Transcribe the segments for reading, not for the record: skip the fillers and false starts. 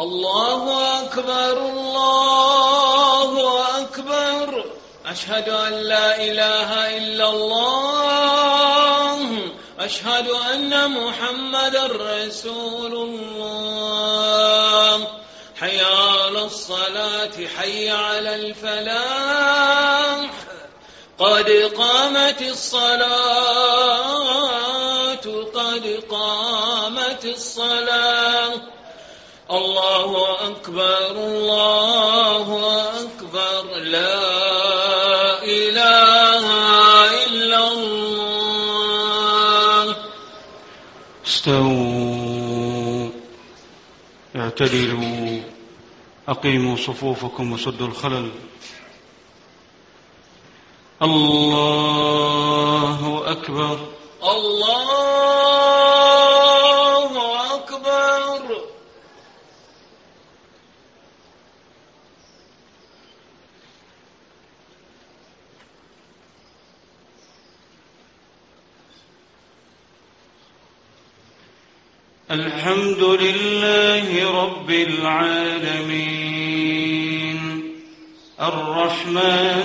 الله أكبر الله أكبر. أشهد أن لا إله إلا الله. أشهد أن محمدا رسول الله. حي على الصلاة حي على الفلاح. قد قامت الصلاة قد قامت الصلاة. الله أكبر الله أكبر. لا إله إلا الله. استووا اعتدلوا أقيموا صفوفكم وسدوا الخلل. الله أكبر الله أكبر. الحمد لله رب العالمين الرحمن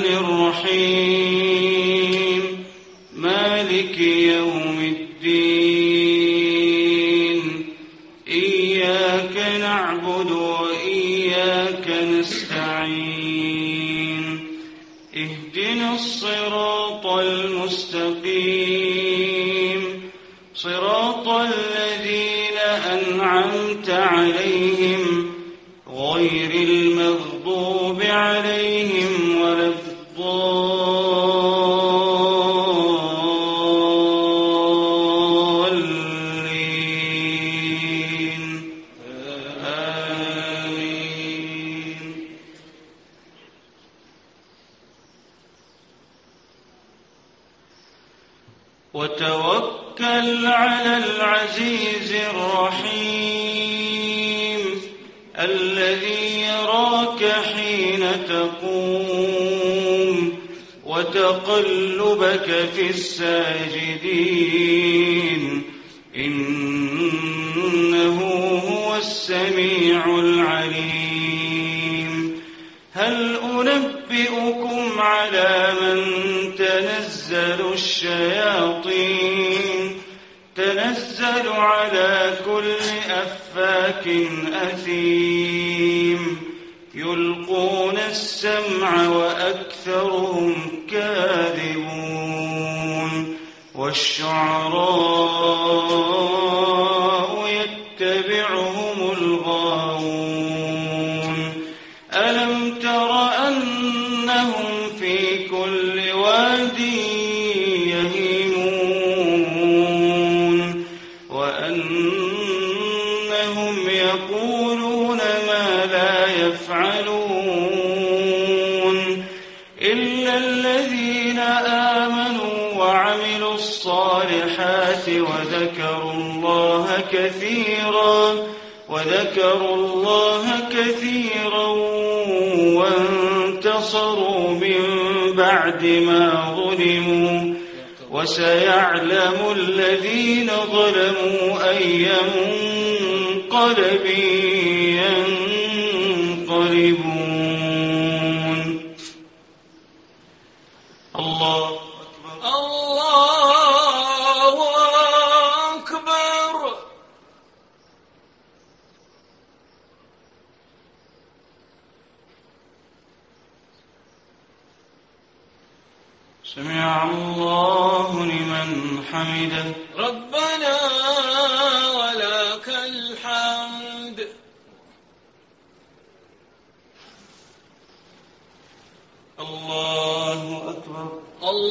الرحيم مالك يوم الدين. إياك نعبد وإياك نستعين. اهدنا الصراط المستقيم صراط الذين أنعمت عليهم غير المغضوب عليهم ولا الضالين. آمين. وتوكل على العزيز الرحيم الذي يراك حين تقوم وتقلبك في الساجدين إنه هو السميع العليم. هل أنبئكم على من تنزل الشياطين؟ تنزل على كل أفاك أثيم يلقون السمع وأكثرهم كاذبون. والشعراء يتبعهم الغاوون. ألم تر أنهم في كل واد يهيمون وأنهم يقولون ما لا يفعلون إلا الذين آمنوا وعملوا الصالحات وذكروا الله كثيرا وانتصروا من بعد ما ظلموا. وسيعلم الذين ظلموا أي منقلب ينقلبون. الله أكبر الله أكبر. سمع الله لمن حمده. ربنا ولك الحمد. الله أكبر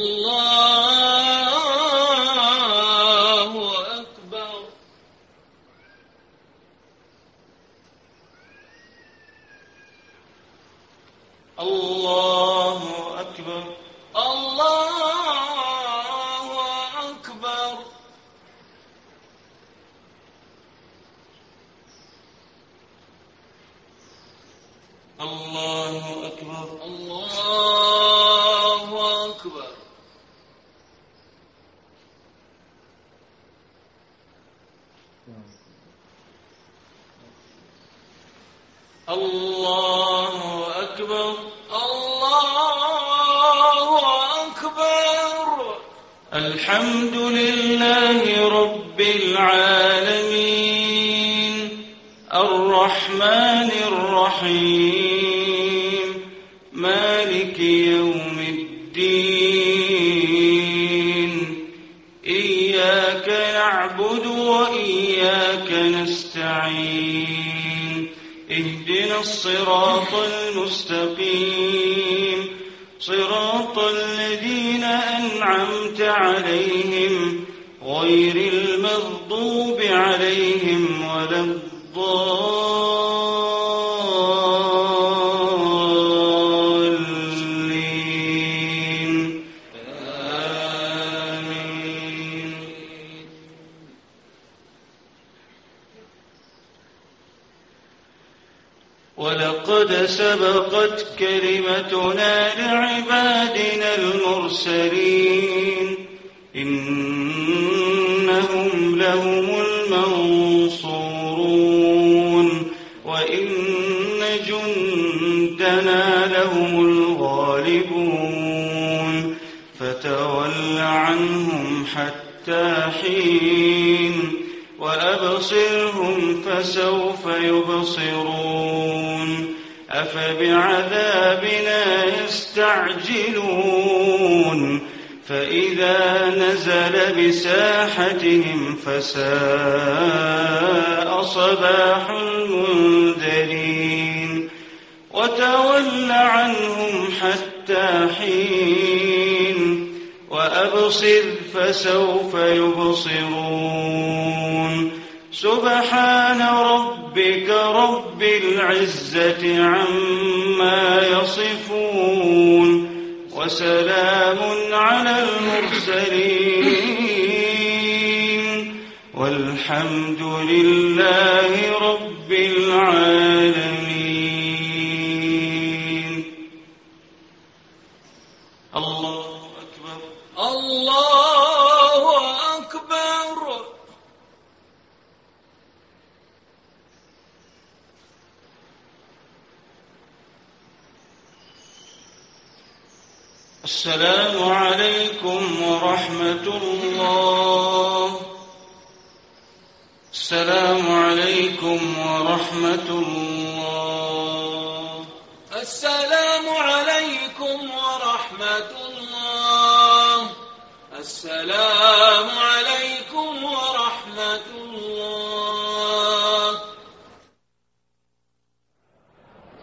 الله أكبر. الله أكبر الله أكبر. الله أكبر الله أكبر. الله أكبر الله أكبر. الحمد لله رب العالمين الرحمن الرحيم مالك يوم الدين إياك نعبد وإياك نستعين اهدنا الصراط المستقيم صراط الذين أنعمت عليهم غير المغضوب عليهم ولا الضالين آمين. ولقد سبقت كلمتنا لعبادنا المرسلين إنهم لهم المنصورون وإن جندنا لهم الغالبون فتول عنهم حتى حين وأبصرهم فسوف يبصرون أفبعذابنا يستعجلون فإذا نزل بساحتهم فساء صباح المنذرين وتول عنهم حتى حين وأبصر فسوف يبصرون سبحان ربك رب العزة عما يصفون وسلام على المرسلين والحمد لله رب العالمين. الله أكبر الله أكبر. السلام عليكم ورحمة الله. السلام عليكم ورحمة الله. السلام عليكم ورحمة الله. السلام عليكم ورحمة الله.